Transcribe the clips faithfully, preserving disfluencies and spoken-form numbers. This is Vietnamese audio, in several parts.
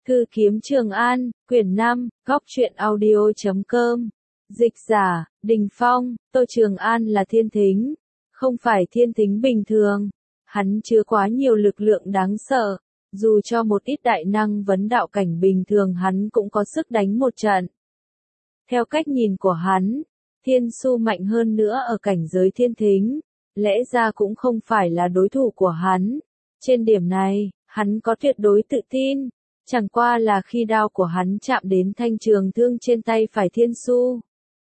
Thư kiếm Trường An, quyển năm, góc truyện audio chấm com. Dịch giả, Đình Phong. Tô Trường An là thiên thính, không phải thiên thính bình thường. Hắn chứa quá nhiều lực lượng đáng sợ, dù cho một ít đại năng vấn đạo cảnh bình thường hắn cũng có sức đánh một trận. Theo cách nhìn của hắn, Thiên Su mạnh hơn nữa ở cảnh giới thiên thính, lẽ ra cũng không phải là đối thủ của hắn. Trên điểm này, hắn có tuyệt đối tự tin. Chẳng qua là khi đao của hắn chạm đến thanh trường thương trên tay phải Thiên Su,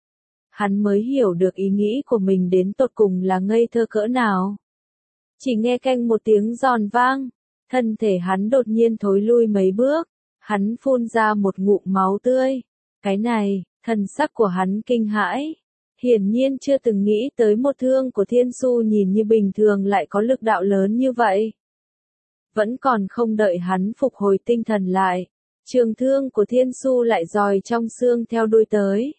hắn mới hiểu được ý nghĩ của mình đến tột cùng là ngây thơ cỡ nào. Chỉ nghe canh một tiếng giòn vang, thân thể hắn đột nhiên thối lui mấy bước, hắn phun ra một ngụm máu tươi. Cái này, thần sắc của hắn kinh hãi, hiển nhiên chưa từng nghĩ tới một thương của Thiên Su nhìn như bình thường lại có lực đạo lớn như vậy. Vẫn còn không đợi hắn phục hồi tinh thần lại, trường thương của Thiên Su lại giòi trong xương theo đuôi tới.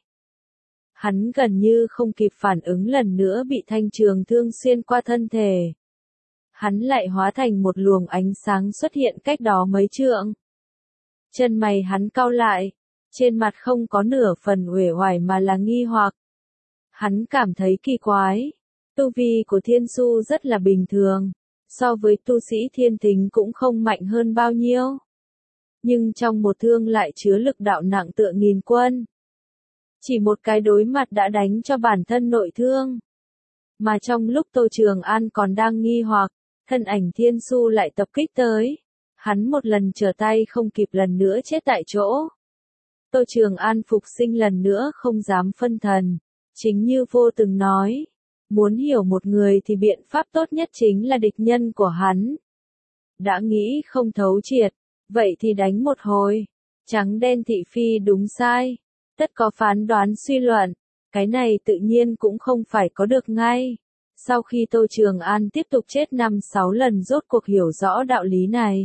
Hắn gần như không kịp phản ứng lần nữa bị thanh trường thương xuyên qua thân thể. Hắn lại hóa thành một luồng ánh sáng xuất hiện cách đó mấy trượng. Chân mày hắn cau lại, trên mặt không có nửa phần uể oải mà là nghi hoặc. Hắn cảm thấy kỳ quái, tu vi của Thiên Su rất là bình thường. So với tu sĩ thiên thính cũng không mạnh hơn bao nhiêu. Nhưng trong một thương lại chứa lực đạo nặng tựa nghìn quân. Chỉ một cái đối mặt đã đánh cho bản thân nội thương. Mà trong lúc Tô Trường An còn đang nghi hoặc, thân ảnh Thiên Su lại tập kích tới. Hắn một lần trở tay không kịp lần nữa chết tại chỗ. Tô Trường An phục sinh lần nữa không dám phân thần. Chính như Vô từng nói. Muốn hiểu một người thì biện pháp tốt nhất chính là địch nhân của hắn. Đã nghĩ không thấu triệt, vậy thì đánh một hồi. Trắng đen thị phi đúng sai, tất có phán đoán suy luận, cái này tự nhiên cũng không phải có được ngay. Sau khi Tô Trường An tiếp tục chết năm sáu lần rốt cuộc hiểu rõ đạo lý này.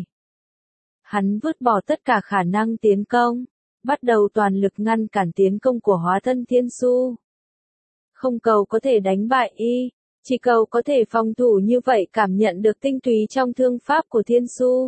Hắn vứt bỏ tất cả khả năng tiến công, bắt đầu toàn lực ngăn cản tiến công của hóa thân Thiên Su. Không cầu có thể đánh bại y, chỉ cầu có thể phòng thủ như vậy cảm nhận được tinh túy trong thương pháp của Thiên Su.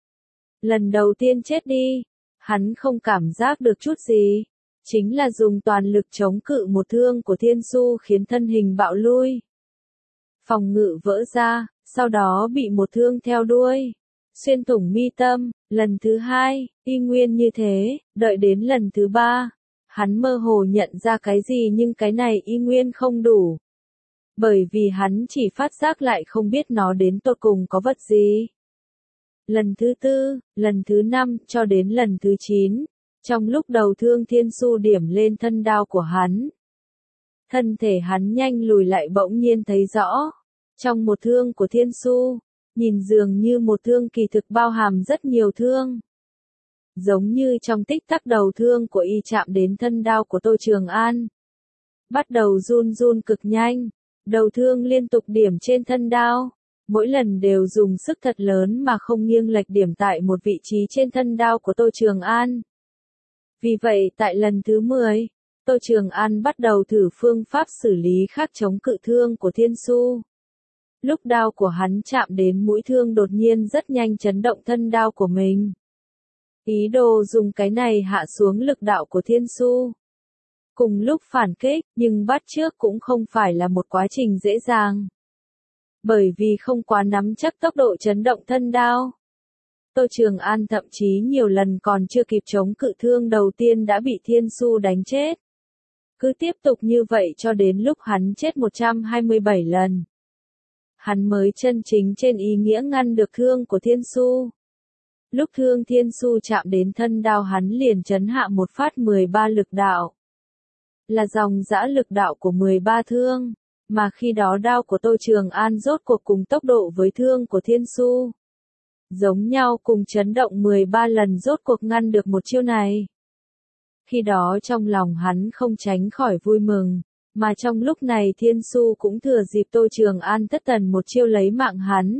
Lần đầu tiên chết đi, hắn không cảm giác được chút gì, chính là dùng toàn lực chống cự một thương của Thiên Su khiến thân hình bạo lui. Phòng ngự vỡ ra, sau đó bị một thương theo đuôi, xuyên thủng mi tâm, lần thứ hai, y nguyên như thế, đợi đến lần thứ ba. Hắn mơ hồ nhận ra cái gì nhưng cái này y nguyên không đủ. Bởi vì hắn chỉ phát giác lại không biết nó đến tột cùng có vật gì. Lần thứ tư, lần thứ năm, cho đến lần thứ chín, trong lúc đầu thương Thiên Su điểm lên thân đao của hắn. Thân thể hắn nhanh lùi lại bỗng nhiên thấy rõ. Trong một thương của Thiên Su, nhìn dường như một thương kỳ thực bao hàm rất nhiều thương. Giống như trong tích tắc đầu thương của y chạm đến thân đao của Tô Trường An. Bắt đầu run run cực nhanh, đầu thương liên tục điểm trên thân đao, mỗi lần đều dùng sức thật lớn mà không nghiêng lệch điểm tại một vị trí trên thân đao của Tô Trường An. Vì vậy tại lần thứ mười, Tô Trường An bắt đầu thử phương pháp xử lý khác chống cự thương của Thiên Su. Lúc đao của hắn chạm đến mũi thương đột nhiên rất nhanh chấn động thân đao của mình. Ý đồ dùng cái này hạ xuống lực đạo của Thiên Su. Cùng lúc phản kích, nhưng bắt trước cũng không phải là một quá trình dễ dàng. Bởi vì không quá nắm chắc tốc độ chấn động thân đao. Tô Trường An thậm chí nhiều lần còn chưa kịp chống cự thương đầu tiên đã bị Thiên Su đánh chết. Cứ tiếp tục như vậy cho đến lúc hắn chết một trăm hai mươi bảy lần. Hắn mới chân chính trên ý nghĩa ngăn được thương của Thiên Su. Lúc thương Thiên Su chạm đến thân đao hắn liền chấn hạ một phát mười ba lực đạo. Là dòng dã lực đạo của mười ba thương, mà khi đó đao của Tô Trường An rốt cuộc cùng tốc độ với thương của Thiên Su. Giống nhau cùng chấn động mười ba lần rốt cuộc ngăn được một chiêu này. Khi đó trong lòng hắn không tránh khỏi vui mừng, mà trong lúc này Thiên Su cũng thừa dịp Tô Trường An thất thần một chiêu lấy mạng hắn.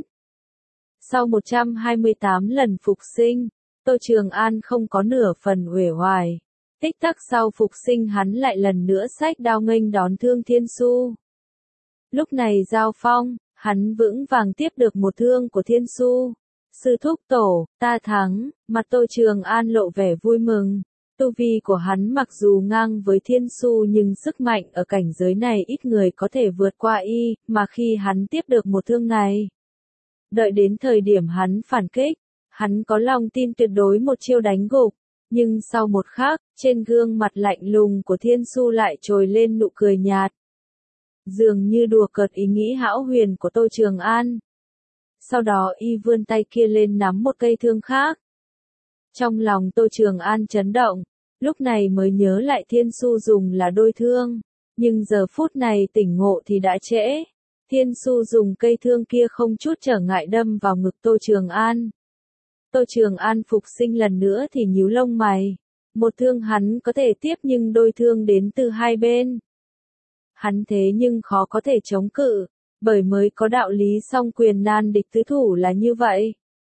Sau một trăm hai mươi tám lần phục sinh, Tô Trường An không có nửa phần uể oải. Tích tắc sau phục sinh hắn lại lần nữa xách đao nghênh đón thương Thiên Su. Lúc này giao phong, hắn vững vàng tiếp được một thương của Thiên Su. Sư thúc tổ, ta thắng, mặt Tô Trường An lộ vẻ vui mừng. Tu vi của hắn mặc dù ngang với Thiên Su nhưng sức mạnh ở cảnh giới này ít người có thể vượt qua y, mà khi hắn tiếp được một thương này. Đợi đến thời điểm hắn phản kích, hắn có lòng tin tuyệt đối một chiêu đánh gục, nhưng sau một khắc, trên gương mặt lạnh lùng của Thiên Su lại trồi lên nụ cười nhạt. Dường như đùa cợt ý nghĩ hão huyền của Tô Trường An. Sau đó y vươn tay kia lên nắm một cây thương khác. Trong lòng Tô Trường An chấn động, lúc này mới nhớ lại Thiên Su dùng là đôi thương, nhưng giờ phút này tỉnh ngộ thì đã trễ. Thiên Su dùng cây thương kia không chút trở ngại đâm vào ngực Tô Trường An. Tô Trường An phục sinh lần nữa thì nhíu lông mày. Một thương hắn có thể tiếp nhưng đôi thương đến từ hai bên. Hắn thế nhưng khó có thể chống cự, bởi mới có đạo lý song quyền nan địch tứ thủ là như vậy.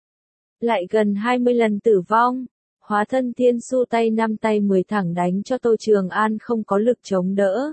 Lại gần hai mươi lần tử vong, hóa thân Thiên Su tay năm tay mười thẳng đánh cho Tô Trường An không có lực chống đỡ.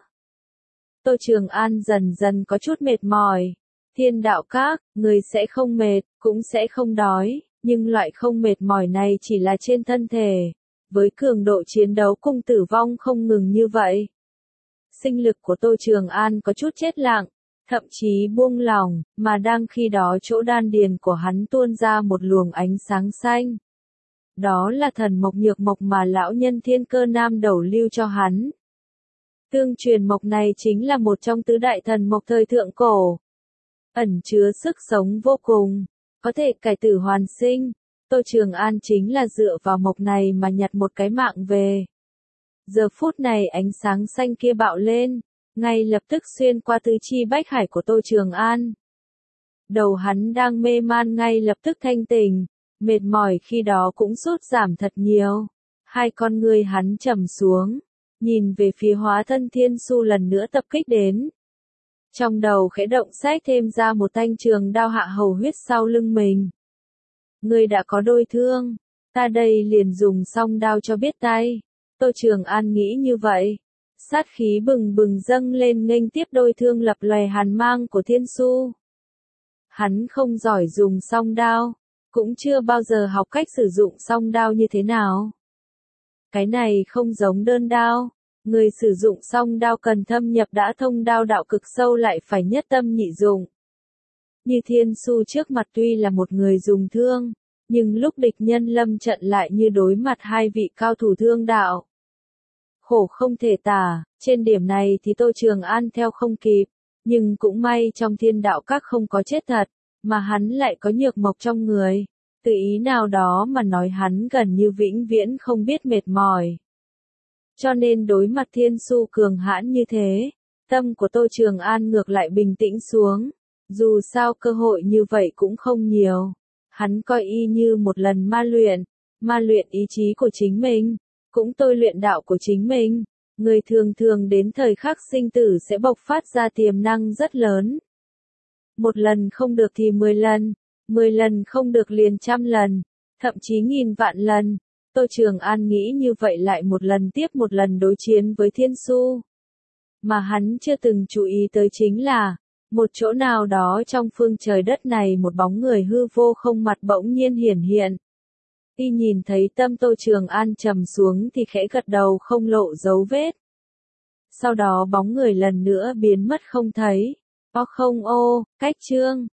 Tô Trường An dần dần có chút mệt mỏi. Thiên đạo các, người sẽ không mệt, cũng sẽ không đói, nhưng loại không mệt mỏi này chỉ là trên thân thể, với cường độ chiến đấu cùng tử vong không ngừng như vậy. Sinh lực của Tô Trường An có chút chết lặng, thậm chí buông lỏng, mà đang khi đó chỗ đan điền của hắn tuôn ra một luồng ánh sáng xanh. Đó là thần mộc nhược mộc mà lão nhân Thiên Cơ Nam đầu lưu cho hắn. Tương truyền mộc này chính là một trong tứ đại thần mộc thời thượng cổ, ẩn chứa sức sống vô cùng, có thể cải tử hoàn sinh. Tô Trường An chính là dựa vào mộc này mà nhặt một cái mạng về. Giờ phút này ánh sáng xanh kia bạo lên, ngay lập tức xuyên qua tứ chi bách hải của Tô Trường An. Đầu hắn đang mê man ngay lập tức thanh tỉnh, mệt mỏi khi đó cũng sút giảm thật nhiều. Hai con ngươi hắn trầm xuống, nhìn về phía hóa thân Thiên Su lần nữa tập kích đến. Trong đầu khẽ động xách thêm ra một thanh trường đao hạ hầu huyết sau lưng mình. Ngươi đã có đôi thương, ta đây liền dùng song đao cho biết tay. Tô Trường An nghĩ như vậy. Sát khí bừng bừng dâng lên nghênh tiếp đôi thương lập lòe hàn mang của Thiên Su. Hắn không giỏi dùng song đao, cũng chưa bao giờ học cách sử dụng song đao như thế nào. Cái này không giống đơn đao, người sử dụng song đao cần thâm nhập đã thông đao đạo cực sâu lại phải nhất tâm nhị dụng. Như Thiên Su trước mặt tuy là một người dùng thương, nhưng lúc địch nhân lâm trận lại như đối mặt hai vị cao thủ thương đạo. Khổ không thể tả, trên điểm này thì Tô Trường An theo không kịp, nhưng cũng may trong thiên đạo các không có chết thật, mà hắn lại có nhược mộc trong người. Từ ý nào đó mà nói hắn gần như vĩnh viễn không biết mệt mỏi. Cho nên đối mặt Thiên Su cường hãn như thế, tâm của Tô Trường An ngược lại bình tĩnh xuống. Dù sao cơ hội như vậy cũng không nhiều. Hắn coi y như một lần ma luyện, ma luyện ý chí của chính mình, cũng tôi luyện đạo của chính mình. Người thường thường đến thời khắc sinh tử sẽ bộc phát ra tiềm năng rất lớn. Một lần không được thì mười lần, mười lần không được liền trăm lần, thậm chí nghìn vạn lần. Tô Trường An nghĩ như vậy lại một lần tiếp một lần đối chiến với Thiên Su. Mà hắn chưa từng chú ý tới chính là, một chỗ nào đó trong phương trời đất này một bóng người hư vô không mặt bỗng nhiên hiển hiện. Y nhìn thấy tâm Tô Trường An trầm xuống thì khẽ gật đầu không lộ dấu vết. Sau đó bóng người lần nữa biến mất không thấy. O không ô, cách chương.